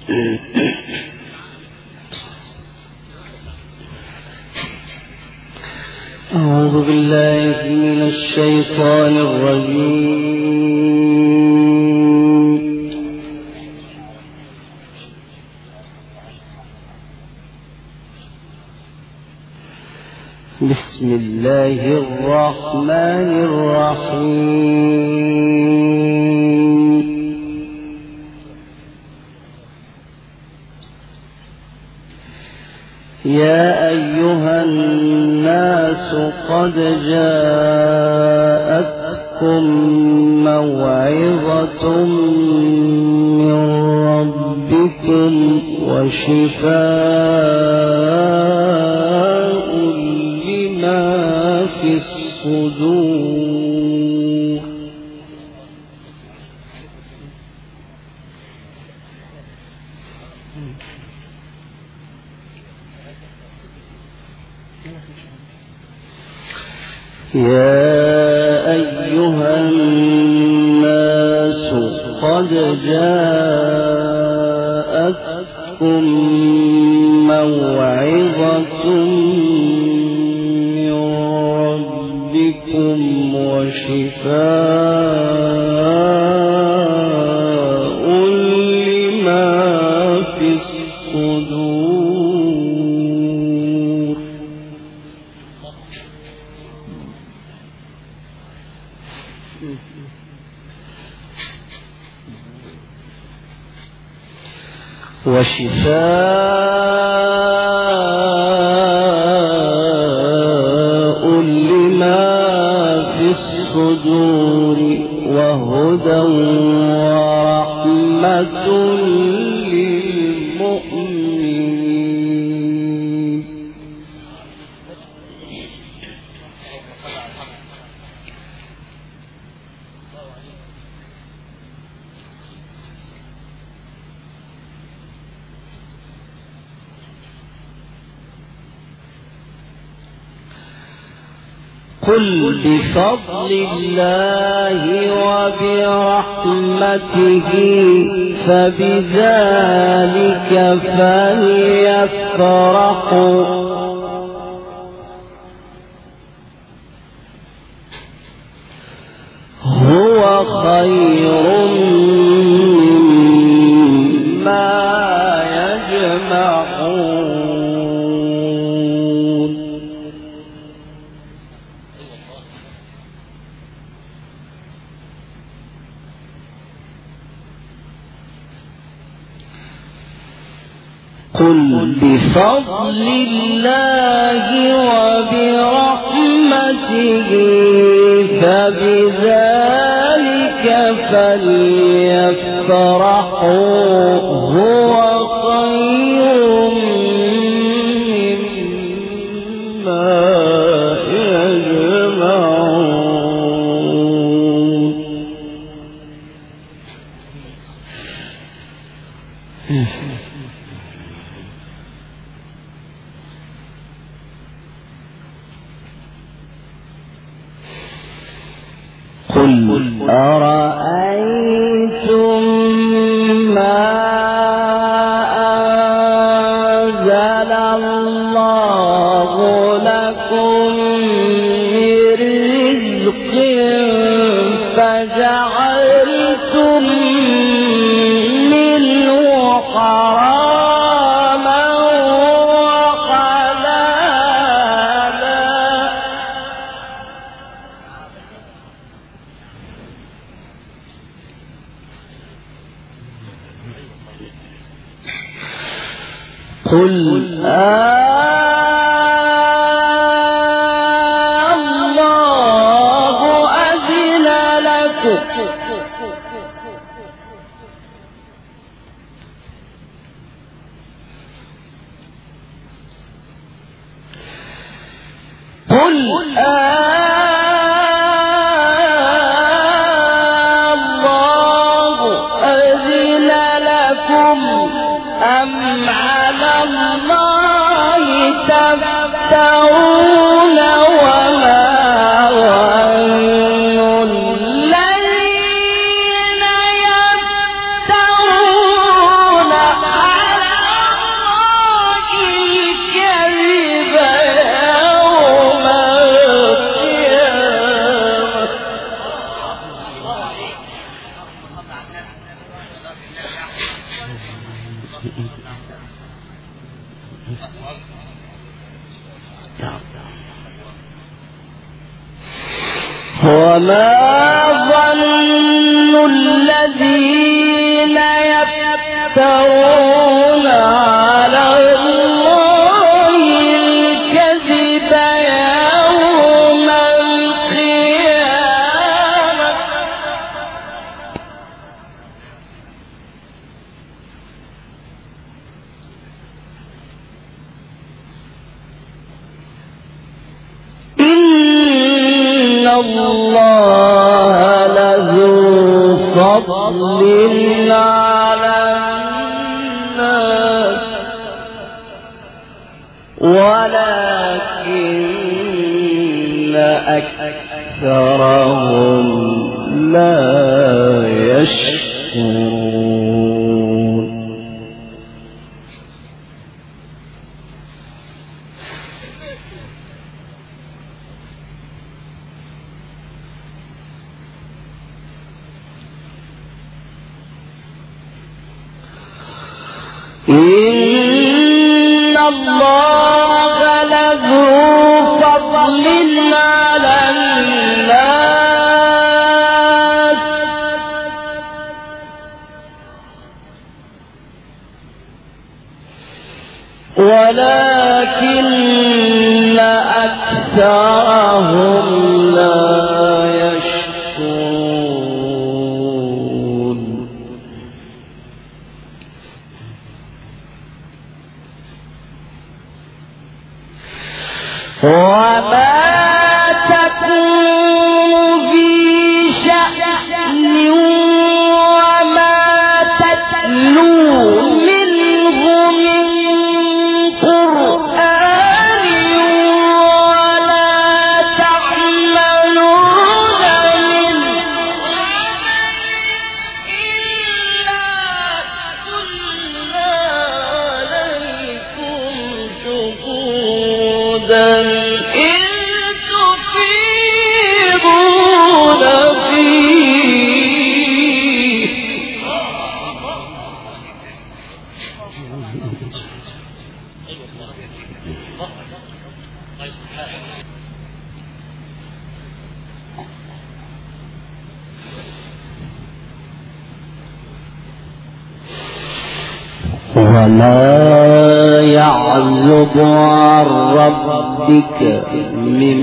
أعوذ بالله من الشيطان الرجيم. بسم الله الرحمن الرحيم. يا أيها الناس قد جاءتكم موعظة من ربكم وشفاء لما في الصدور. يا أيها الناس قد جاءتكم موعظة من ربكم وشفاء لما في الصدور. وشفاء لما في الصدور وهدى ورحمة للمؤمنين. قل بفضل الله وبرحمته فبذلك فليفرحوا هو خير مما يجمعون. قل بفضل الله وبرحمته فبذلك فليفرحوا هو خير مما يجمعون. قل أرأيتم ما أنزل الله لكم من رزق فجعلتم منه حراما وحلالا قل الله أذن لكم قل الله أذن لكم أم على الله تفترون وما ظن الذين يفترون وما ظن الذين يفترون على الله الكذب يوم القيامة إن الله لذو فضل على الناس ولكن أكثرهم لا يشكرون إن الله لذو فضل على الناس ولكن أكثرهم لا يشكرون وما تكون في شأن وما تتلو منه من قرآن ولا تعملون منه إلا كنا عليكم شهودا وما يعزب عن ربك من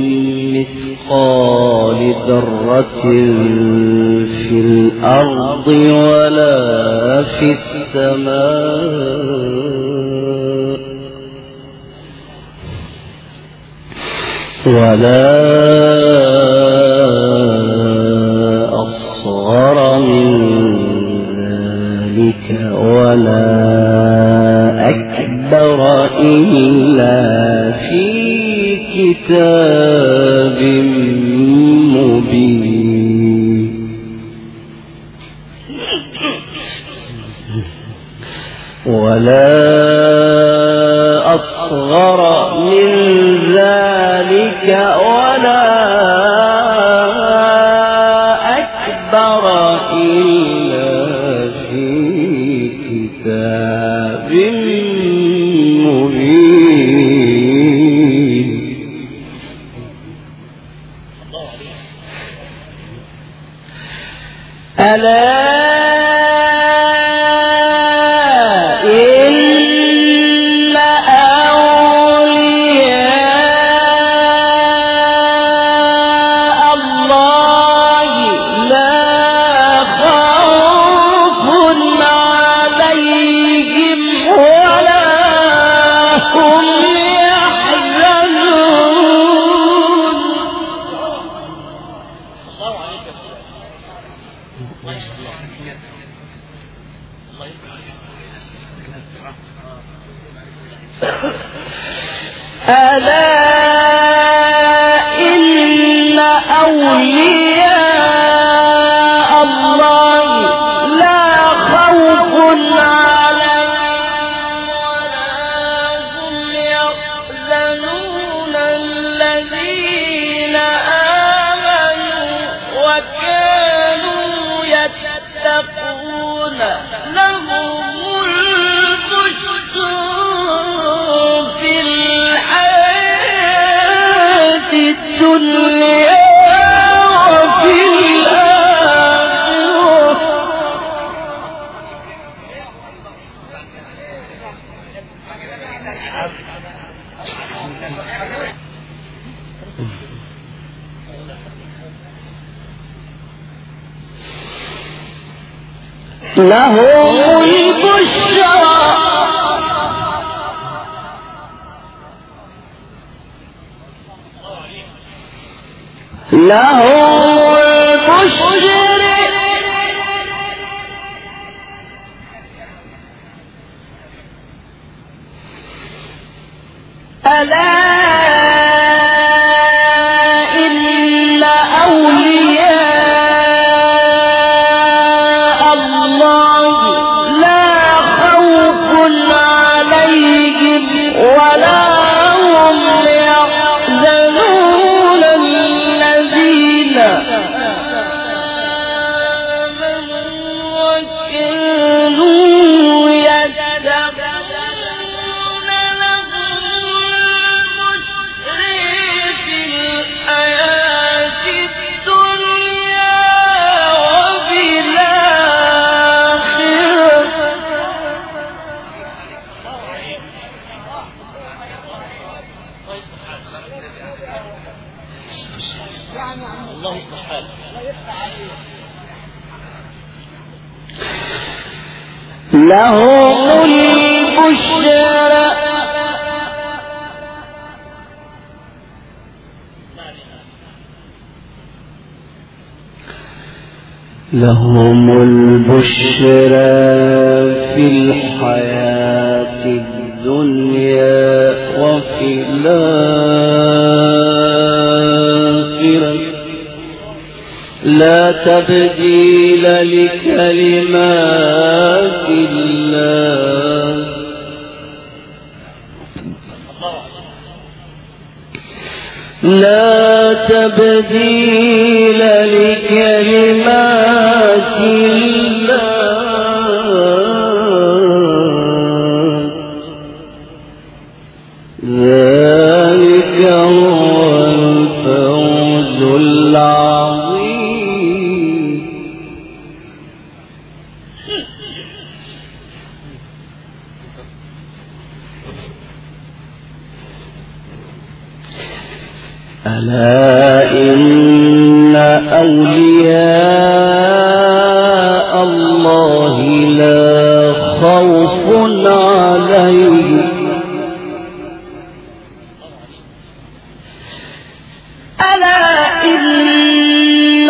مثقال ذرة في الأرض ولا في السماء ولا أصغر من ذلك ولا أكبر إلا في كتاب مبين ولا أصغر من ذلك ولا أكبر إلا في كتاب مبين ألا ألا إن أولياء الله لا خوف عليهم ولا هم يحزنون الذين آمنوا وكانوا يتقون لهم البشرى في الدنيا لهم البشرى ألا إن أولياء الله لا خوف عليهم ولا هم يحزنون الذين آمنوا وكانوا يتقون لهم البشرى لهم البشرى في الحياة الدنيا وفي الآخرة لا تبديل لكلمات الله لا تبديل لكلمات الله ذلك هو الفوز العظيم. ألا إن أولياء الله لا خوف عليهم ألا إن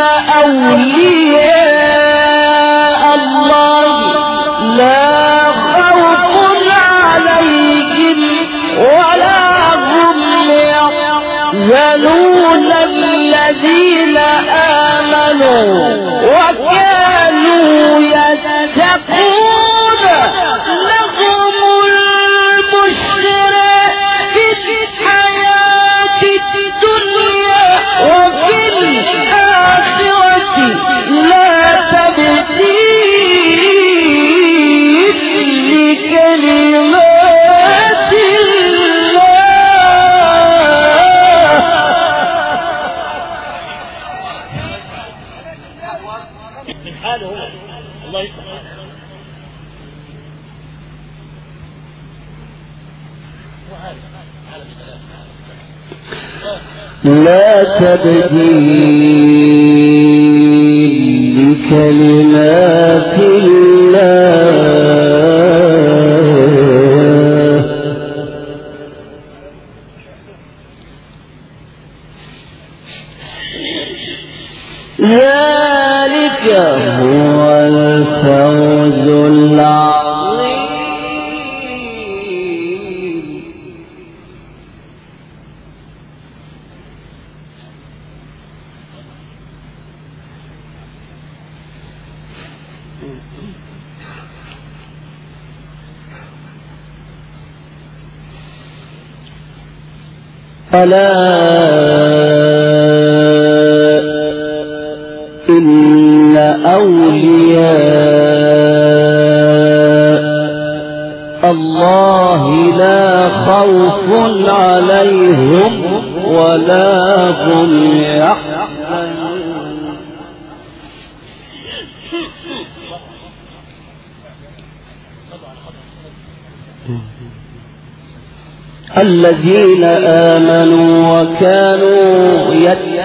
أولياء الله لا خوف عليهم ولا هم يحزنون الذين آمنوا وكانوا يتقون لهم البشرى في الحياة الدنيا وفي الآخرة لا تبديل لكلمات من حاله الله يسلمك. لا تبديل لكلمات الله ذلك هو الفوز العظيم. ألا إن أولياء الله لا خوف عليهم ولا هم يحزنون الذين آمنوا وكانوا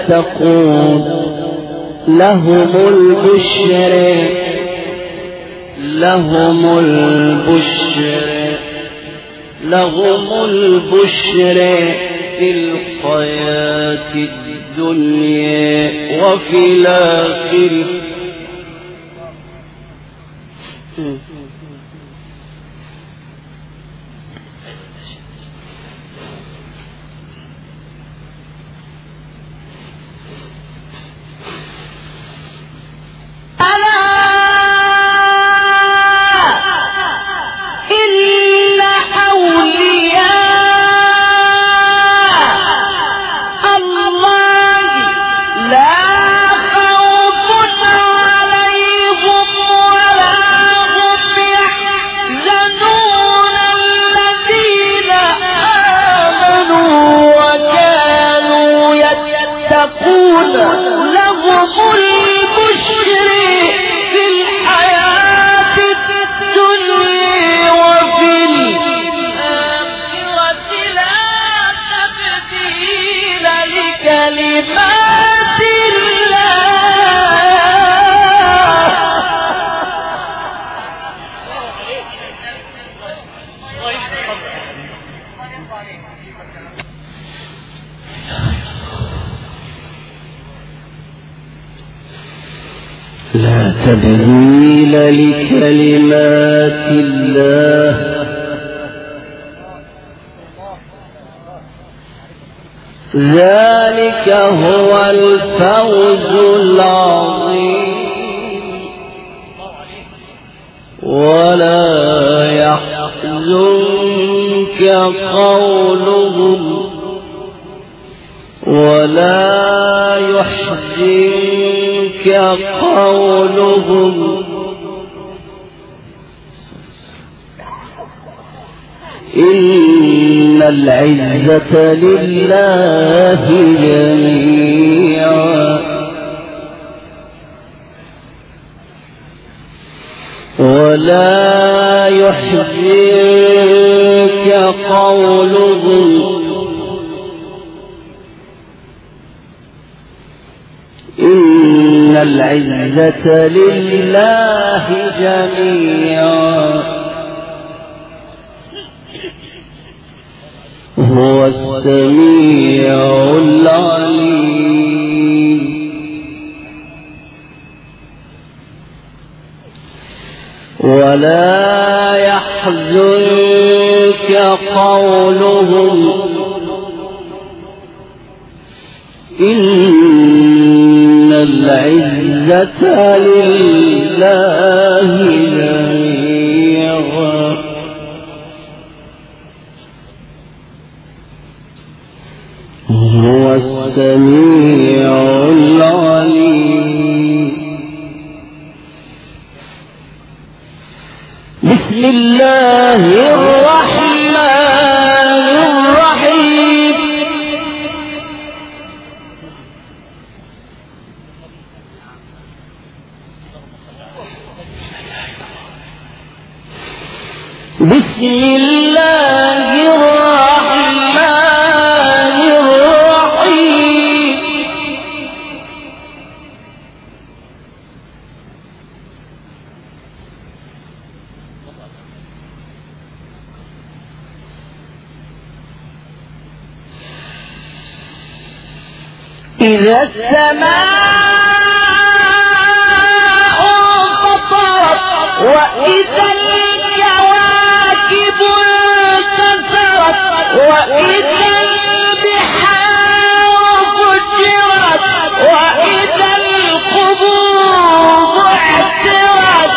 يتقون لهم البشر لهم البشر في الحياة الدنيا وفي الآخرة. لا تبديل لكلمات الله ذلك هو الفوز العظيم. ولا يحزنك قولهم ولا يحزنك قولهم إن العزة لله جميعا ولا يحزنك قولهم إن العزة لله جميعا هو السميع العليم. ولا يحزنك قولهم إن العزة لله جميعا هو السميع العليم. بسم الله الرحمن الرحيم. بسم الله الرحمن الرحيم. إذا السماء انفطرت وإذا الكواكب انتثرت وإذا البحار فجرت وإذا القبور بعثرت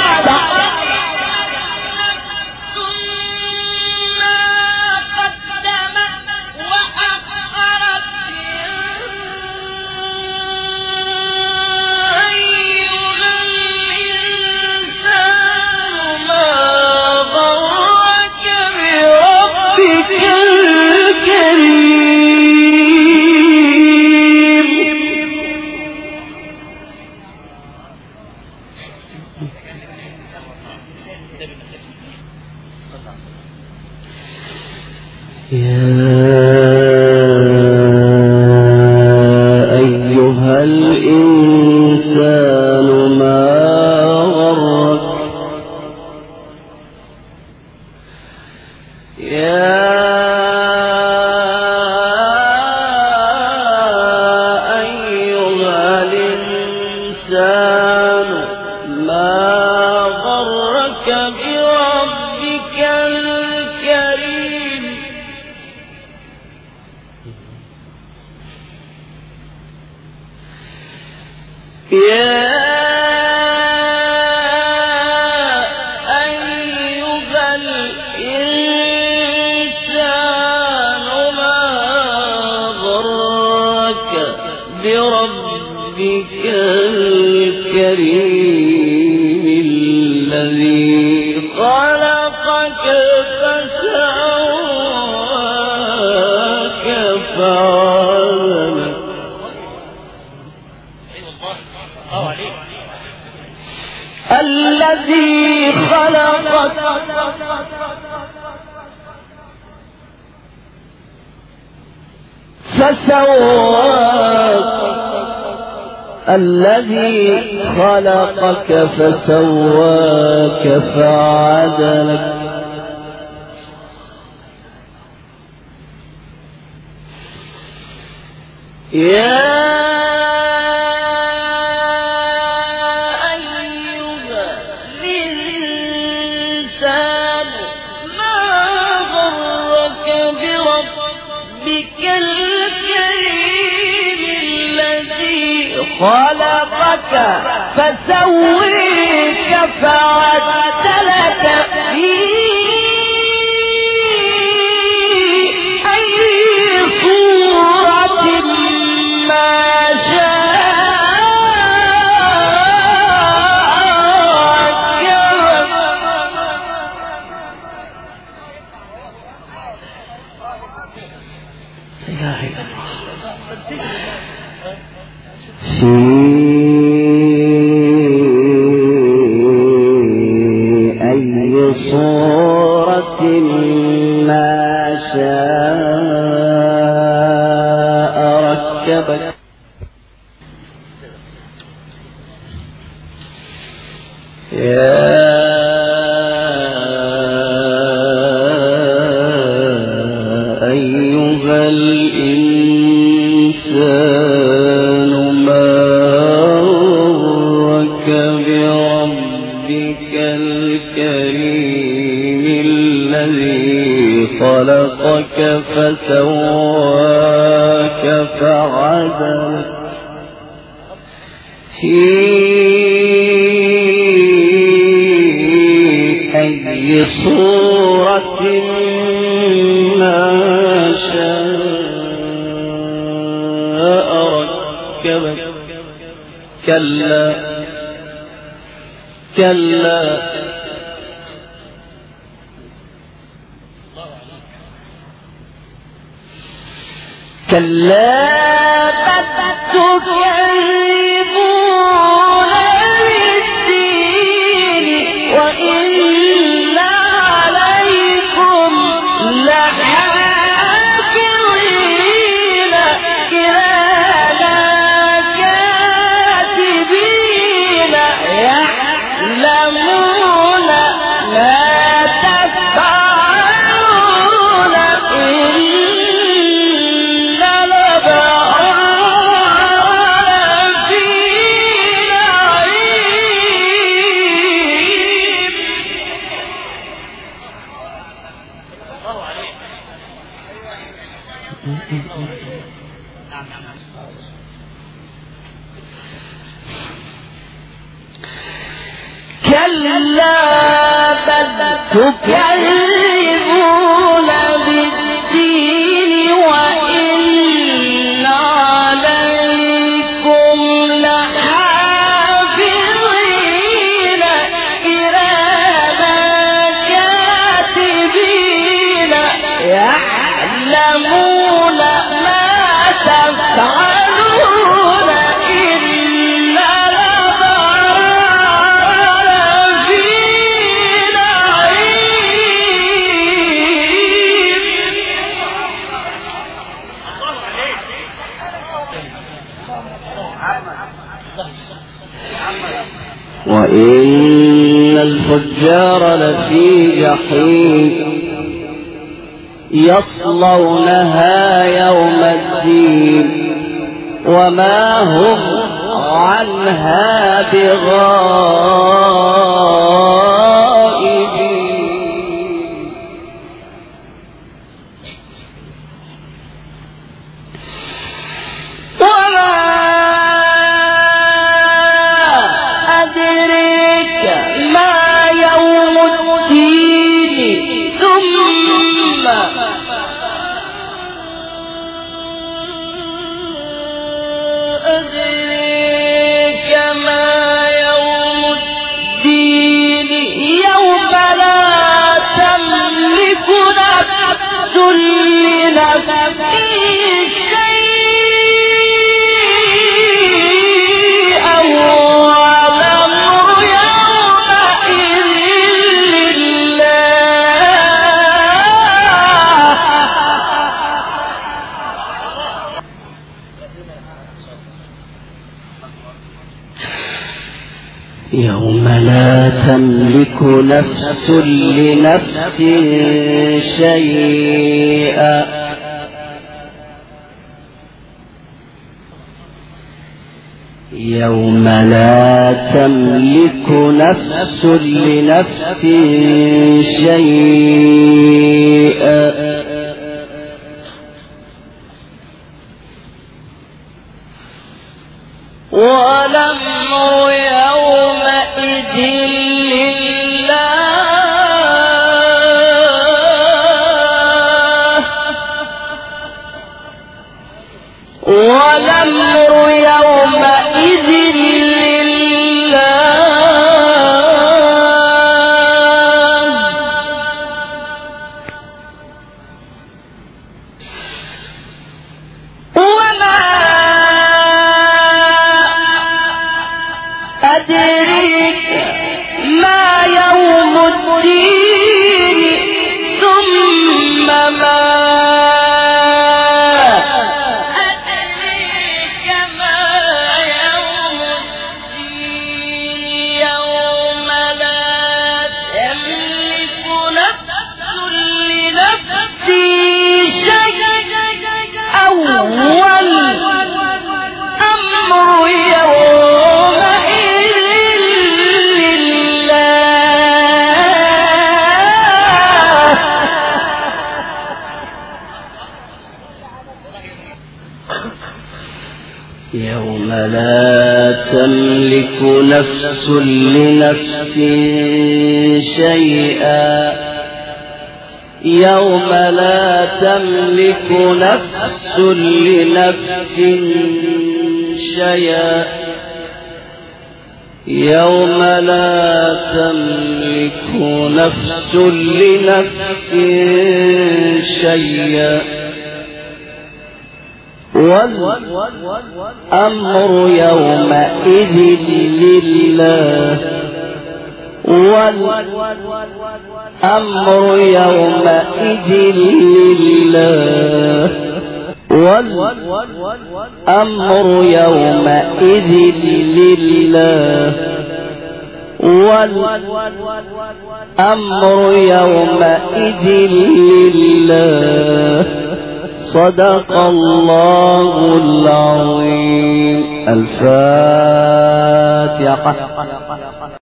كريم الإنسان ما غرك بربك الكريم يا أيها الإنسان ما غرك بربك الكريم الذي خلقك فسواك فعدلك الذي خلقك فسواك الذي خلقك فسواك فعدلك يا أيها الإنسان ما غرك بربك الكريم الذي خلقك فسويك فعدلك في أي صورة ما شاء في أي صورة ما شاء ركبك يا أيها الإنسان ما غرك بربك الكريم الذي خلقك فسواك فعدلك في أي صورة ما شاء ركبك كلا كلا كلا بل تكذبون بالدين وإن عليكم لحافظين كراما كاتبين يعلمون ما تفعلون إن الأبرار في نعيم كلا بل تكذبون بالدين وإن عليكم لحافظين كراما كاتبين يعلمون ما تفعلون إن الأبرار في نعيم وإن الفجار لفي جحيم يصلونها يوم الدين وما هم عنها بغائبين وما أدريك ما يوم الدين ثم أدريك ما يوم الدين يوم لا تملك نفس لنفس شيئا والأمر يومئذ لله يوم لا تملك نفس لنفس شيئا يوم لا تملك نفس لنفس شيئا والأمر يومئذ لله والأمر يومئذ لله وما أدريك ما يوم الدين ثم ما أدريك ما يوم الدين يوم لا تملك نفس لنفس شيئا والأمر يومئذ يوم لا تملك نفس لنفس شيئا يوم لا تملك نفس لنفس شيئا يوم لا تملك نفس لنفس شيئا والأمر يومئذ لله والأمر يومئذ لله والأمر يومئذ لله والأمر يومئذ لله صدق الله العظيم. الفاتحة.